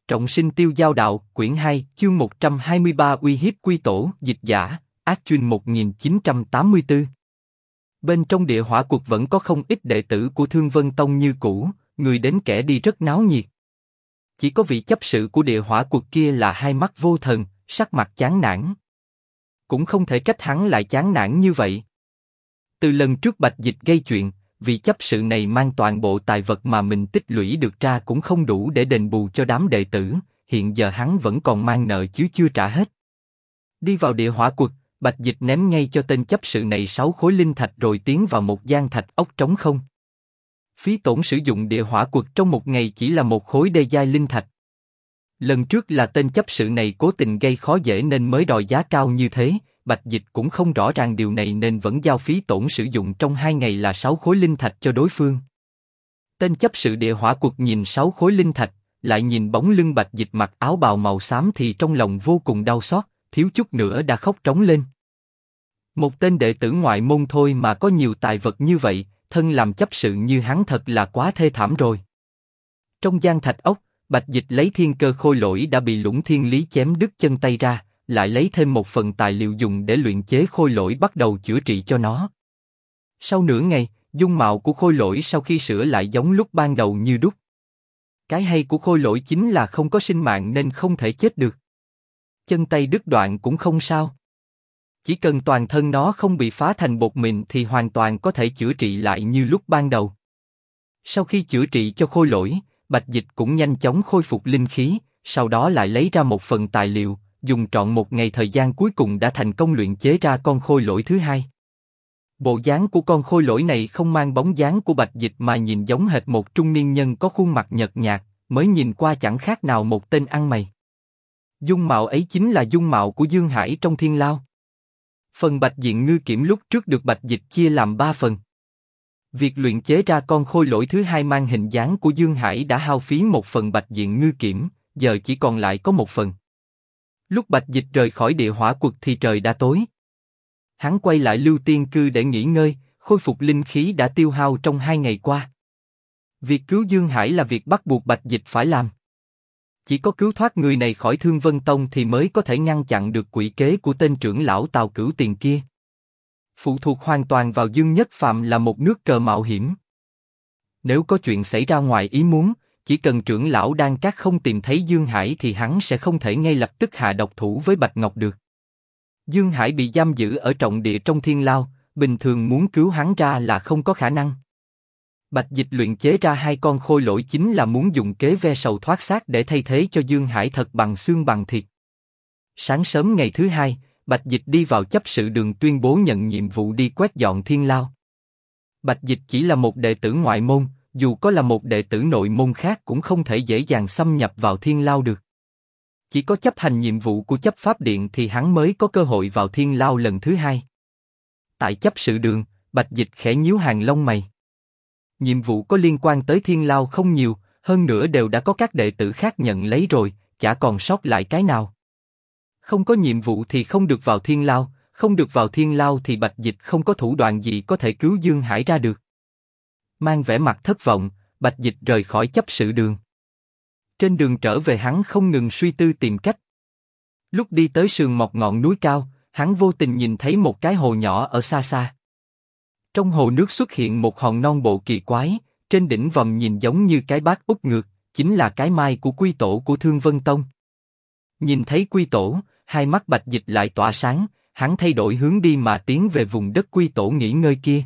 Trọng sinh tiêu giao đạo, quyển 2, chương 123 uy hiếp quy tổ, dịch giả, Ác Chuyên 1984. Bên trong địa hỏa cuộc vẫn có không ít đệ tử của Thương Vân Tông như cũ, người đến kẻ đi rất náo nhiệt. Chỉ có vị chấp sự của địa hỏa cuộc kia là hai mắt vô thần, sắc mặt chán nản. Cũng không thể trách hắn lại chán nản như vậy. Từ lần trước Bạch Dịch gây chuyện, vị chấp sự này mang toàn bộ tài vật mà mình tích lũy được ra cũng không đủ để đền bù cho đám đệ tử, hiện giờ hắn vẫn còn mang nợ chứ chưa trả hết. Đi vào địa hỏa quật, Bạch Dịch ném ngay cho tên chấp sự này 6 khối linh thạch rồi tiến vào một gian thạch ốc trống không. Phí tổn sử dụng địa hỏa quật trong một ngày chỉ là một khối đê giai linh thạch. Lần trước là tên chấp sự này cố tình gây khó dễ nên mới đòi giá cao như thế. Bạch Dịch cũng không rõ ràng điều này nên vẫn giao phí tổn sử dụng trong 2 ngày là 6 khối linh thạch cho đối phương. Tên chấp sự địa hỏa quật nhìn 6 khối linh thạch, lại nhìn bóng lưng Bạch Dịch mặc áo bào màu xám thì trong lòng vô cùng đau xót, thiếu chút nữa đã khóc trống lên. Một tên đệ tử ngoại môn thôi mà có nhiều tài vật như vậy, thân làm chấp sự như hắn thật là quá thê thảm rồi. Trong gian thạch ốc, Bạch Dịch lấy thiên cơ khôi lỗi đã bị Lũng Thiên Lý chém đứt chân tay ra, lại lấy thêm một phần tài liệu dùng để luyện chế khôi lỗi bắt đầu chữa trị cho nó. Sau nửa ngày, dung mạo của khôi lỗi sau khi sửa lại giống lúc ban đầu như đúc. Cái hay của khôi lỗi chính là không có sinh mạng nên không thể chết được. Chân tay đứt đoạn cũng không sao. Chỉ cần toàn thân nó không bị phá thành bột mịn thì hoàn toàn có thể chữa trị lại như lúc ban đầu. Sau khi chữa trị cho khôi lỗi, Bạch Dịch cũng nhanh chóng khôi phục linh khí, sau đó lại lấy ra một phần tài liệu, dùng trọn một ngày thời gian cuối cùng đã thành công luyện chế ra con khôi lỗi thứ hai. Bộ dáng của con khôi lỗi này không mang bóng dáng của Bạch Dịch mà nhìn giống hệt một trung niên nhân có khuôn mặt nhợt nhạt, mới nhìn qua chẳng khác nào một tên ăn mày. Dung mạo ấy chính là dung mạo của Dương Hải trong Thiên Lao. Phần Bạch Diện Ngư Kiểm lúc trước được Bạch Dịch chia làm 3 phần. Việc luyện chế ra con khôi lỗi thứ hai mang hình dáng của Dương Hải đã hao phí một phần Bạch Diện Ngư Kiểm, giờ chỉ còn lại có một phần. Lúc Bạch Dịch rời khỏi địa hỏa quật thì trời đã tối. Hắn quay lại Lưu Tiên Cư để nghỉ ngơi, khôi phục linh khí đã tiêu hao trong 2 ngày qua. Việc cứu Dương Hải là việc bắt buộc Bạch Dịch phải làm. Chỉ có cứu thoát người này khỏi Thương Vân Tông thì mới có thể ngăn chặn được quỷ kế của tên trưởng lão Tào Cửu Tiền kia. Phụ thuộc hoàn toàn vào Dương Nhất Phàm là một nước cờ mạo hiểm. Nếu có chuyện xảy ra ngoài ý muốn, chỉ cần trưởng lão Đan Các không tìm thấy Dương Hải thì hắn sẽ không thể ngay lập tức hạ độc thủ với Bạch Ngọc được. Dương Hải bị giam giữ ở trọng địa trong Thiên Lao, bình thường muốn cứu hắn ra là không có khả năng. Bạch Dịch luyện chế ra 2 con khôi lỗi chính là muốn dùng kế ve sầu thoát xác để thay thế cho Dương Hải thật bằng xương bằng thịt. Sáng sớm ngày thứ hai, Bạch Dịch đi vào chấp sự đường tuyên bố nhận nhiệm vụ đi quét dọn Thiên Lao. Bạch Dịch chỉ là một đệ tử ngoại môn, dù có là một đệ tử nội môn khác cũng không thể dễ dàng xâm nhập vào Thiên Lao được. Chỉ có chấp hành nhiệm vụ của chấp pháp điện thì hắn mới có cơ hội vào Thiên Lao lần thứ hai. Tại chấp sự đường, Bạch Dịch khẽ nhíu hàng lông mày. Nhiệm vụ có liên quan tới Thiên Lao không nhiều, hơn nữa đều đã có các đệ tử khác nhận lấy rồi, chả còn sót lại cái nào. Không có nhiệm vụ thì không được vào Thiên Lao, không được vào Thiên Lao thì Bạch Dịch không có thủ đoạn gì có thể cứu Dương Hải ra được. Mang vẻ mặt thất vọng, Bạch Dịch rời khỏi chấp sự đường. Trên đường trở về hắn không ngừng suy tư tìm cách. Lúc đi tới sườn một ngọn núi cao, hắn vô tình nhìn thấy một cái hồ nhỏ ở xa xa. Trong hồ nước xuất hiện một hòn non bộ kỳ quái, trên đỉnh vòm nhìn giống như cái bát úp ngược, chính là cái mai của quy tổ của Thương Vân Tông. Nhìn thấy quy tổ, hai mắt Bạch Dịch lại tỏa sáng, hắn thay đổi hướng đi mà tiến về vùng đất quy tổ nghỉ ngơi kia.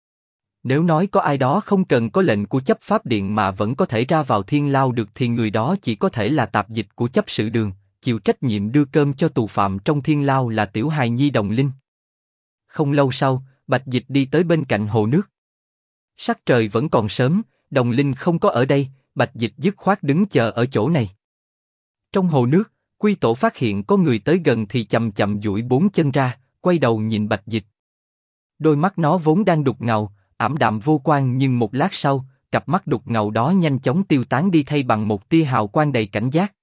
Nếu nói có ai đó không cần có lệnh của chấp pháp điện mà vẫn có thể ra vào Thiên Lao được thì người đó chỉ có thể là tạp dịch của chấp sự đường, chịu trách nhiệm đưa cơm cho tù phạm trong Thiên Lao là tiểu hài nhi Đồng Linh. Không lâu sau, Bạch Dịch đi tới bên cạnh hồ nước. Sắc trời vẫn còn sớm, Đồng Linh không có ở đây, Bạch Dịch dứt khoát đứng chờ ở chỗ này. Trong hồ nước, quy tổ phát hiện có người tới gần thì chậm chậm duỗi 4 chân ra, quay đầu nhìn Bạch Dịch. Đôi mắt nó vốn đang đục ngầu, ảm đạm vô quang nhưng một lát sau, cặp mắt đục ngầu đó nhanh chóng tiêu tán đi thay bằng một tia hào quang đầy cảnh giác.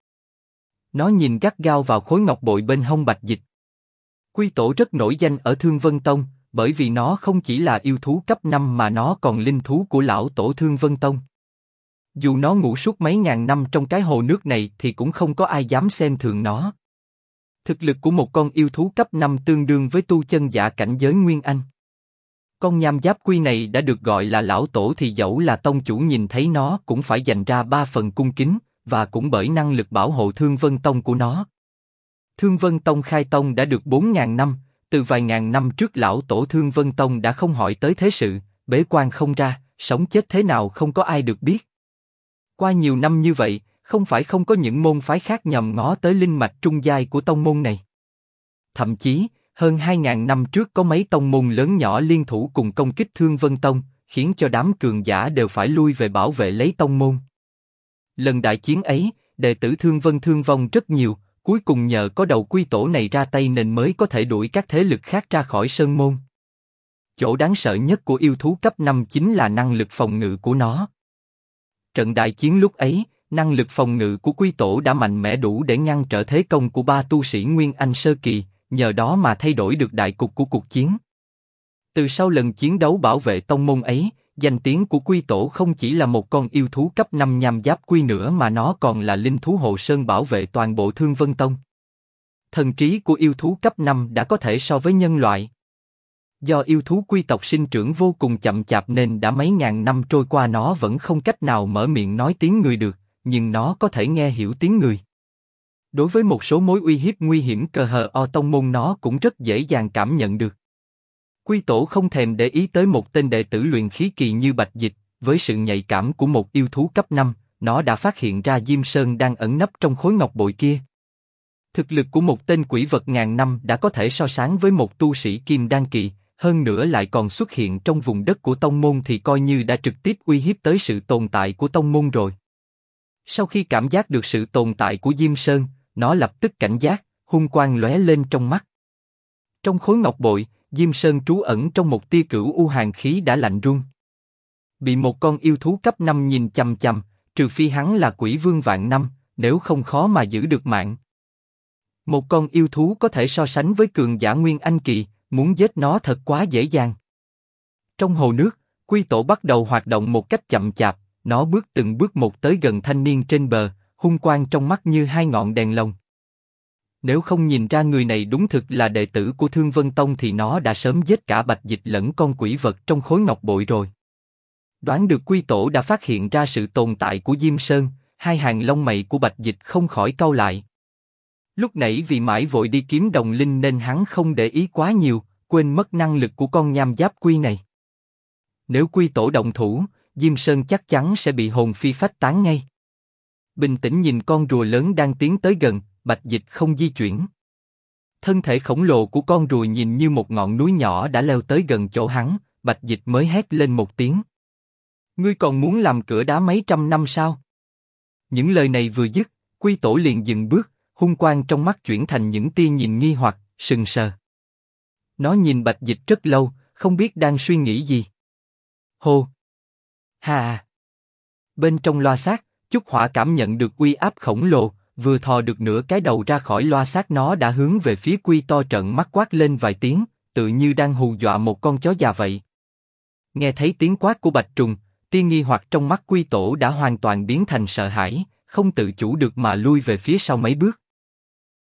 Nó nhìn gắt gao vào khối ngọc bội bên hông Bạch Dịch. Quy tổ rất nổi danh ở Thương Vân Tông, bởi vì nó không chỉ là yêu thú cấp 5 mà nó còn linh thú của lão tổ Thương Vân Tông. Dù nó ngủ suốt mấy ngàn năm trong cái hồ nước này thì cũng không có ai dám xem thường nó. Thực lực của một con yêu thú cấp 5 tương đương với tu chân giả cảnh giới Nguyên Anh. Con nham giáp quy này đã được gọi là lão tổ thì dẫu là tông chủ nhìn thấy nó cũng phải dành ra 3 phần cung kính, và cũng bởi năng lực bảo hộ Thương Vân Tông của nó. Thương Vân Tông khai tông đã được 4.000 năm, từ vài ngàn năm trước lão tổ Thương Vân Tông đã không hỏi tới thế sự, bế quan không ra, sống chết thế nào không có ai được biết. Qua nhiều năm như vậy, không phải không có những môn phái khác nhòm ngó tới linh mạch trung giai của tông môn này. Thậm chí, hơn 2.000 năm trước có mấy tông môn lớn nhỏ liên thủ cùng công kích Thương Vân Tông, khiến cho đám cường giả đều phải lui về bảo vệ lấy tông môn. Lần đại chiến ấy, đệ tử Thương Vân thương vong rất nhiều, cuối cùng nhờ có đầu quy tổ này ra tay nên mới có thể đuổi các thế lực khác ra khỏi sơn môn. Chỗ đáng sợ nhất của yêu thú cấp 5 chính là năng lực phòng ngự của nó. Trận đại chiến lúc ấy, năng lực phòng ngự của quy tổ đã mạnh mẽ đủ để ngăn trở thế công của 3 tu sĩ Nguyên Anh sơ kỳ, nhờ đó mà thay đổi được đại cục của cuộc chiến. Từ sau lần chiến đấu bảo vệ tông môn ấy, danh tiếng của quy tổ không chỉ là một con yêu thú cấp 5 nham giáp quy nữa mà nó còn là linh thú hộ sơn bảo vệ toàn bộ Thương Vân Tông. Thần trí của yêu thú cấp 5 đã có thể so với nhân loại. Do yêu thú quy tộc sinh trưởng vô cùng chậm chạp nên đã mấy ngàn năm trôi qua nó vẫn không cách nào mở miệng nói tiếng người được, nhưng nó có thể nghe hiểu tiếng người. Đối với một số mối uy hiếp nguy hiểm cờ hờ o tông môn nó cũng rất dễ dàng cảm nhận được. Quy tổ không thèm để ý tới một tên đệ tử luyện khí kỳ như Bạch Dịch, với sự nhạy cảm của một yêu thú cấp 5, nó đã phát hiện ra Diêm Sơn đang ẩn nấp trong khối ngọc bội kia. Thực lực của một tên quỷ vật ngàn năm đã có thể so sánh với một tu sĩ kim đan kỳ, hơn nữa lại còn xuất hiện trong vùng đất của tông môn thì coi như đã trực tiếp uy hiếp tới sự tồn tại của tông môn rồi. Sau khi cảm giác được sự tồn tại của Diêm Sơn, nó lập tức cảnh giác, hung quang lóe lên trong mắt. Trong khối ngọc bội, Diêm Sơn trú ẩn trong một tia cửu u hàn khí đã lạnh run. Bị một con yêu thú cấp 5 nhìn chằm chằm, trừ phi hắn là quỷ vương vạn năm, nếu không khó mà giữ được mạng. Một con yêu thú có thể so sánh với cường giả Nguyên Anh kỳ, muốn giết nó thật quá dễ dàng. Trong hồ nước, quy tổ bắt đầu hoạt động một cách chậm chạp, nó bước từng bước một tới gần thanh niên trên bờ, hung quang trong mắt như hai ngọn đèn lồng. Nếu không nhìn ra người này đúng thực là đệ tử của Thương Vân Tông thì nó đã sớm giết cả Bạch Dịch lẫn con quỷ vật trong khối ngọc bội rồi. Đoán được quy tổ đã phát hiện ra sự tồn tại của Diêm Sơn, hai hàng lông mày của Bạch Dịch không khỏi cau lại. Lúc nãy vì mãi vội đi kiếm đồng linh nên hắn không để ý quá nhiều, quên mất năng lực của con nham giáp quy này. Nếu quy tổ động thủ, Diêm Sơn chắc chắn sẽ bị hồn phi phách tán ngay. Bình tĩnh nhìn con rùa lớn đang tiến tới gần, Bạch Dịch không di chuyển. Thân thể khổng lồ của con rùa nhìn như một ngọn núi nhỏ đã leo tới gần chỗ hắn, Bạch Dịch mới hét lên một tiếng. Ngươi còn muốn làm cửa đá mấy trăm năm sao? Những lời này vừa dứt, quy tổ liền dừng bước, hung quang trong mắt chuyển thành những tia nhìn nghi hoặc, sừng sờ. Nó nhìn Bạch Dịch rất lâu, không biết đang suy nghĩ gì. Hô! Hà! Bên trong loa xác, Chúc Hỏa cảm nhận được uy áp khổng lồ, vừa thò được nửa cái đầu ra khỏi loa xác nó đã hướng về phía Quy to trợn mắt quát lên vài tiếng, tự như đang hù dọa một con chó già vậy. Nghe thấy tiếng quát của Bạch Trùng, tia nghi hoặc trong mắt Quy tổ đã hoàn toàn biến thành sợ hãi, không tự chủ được mà lui về phía sau mấy bước.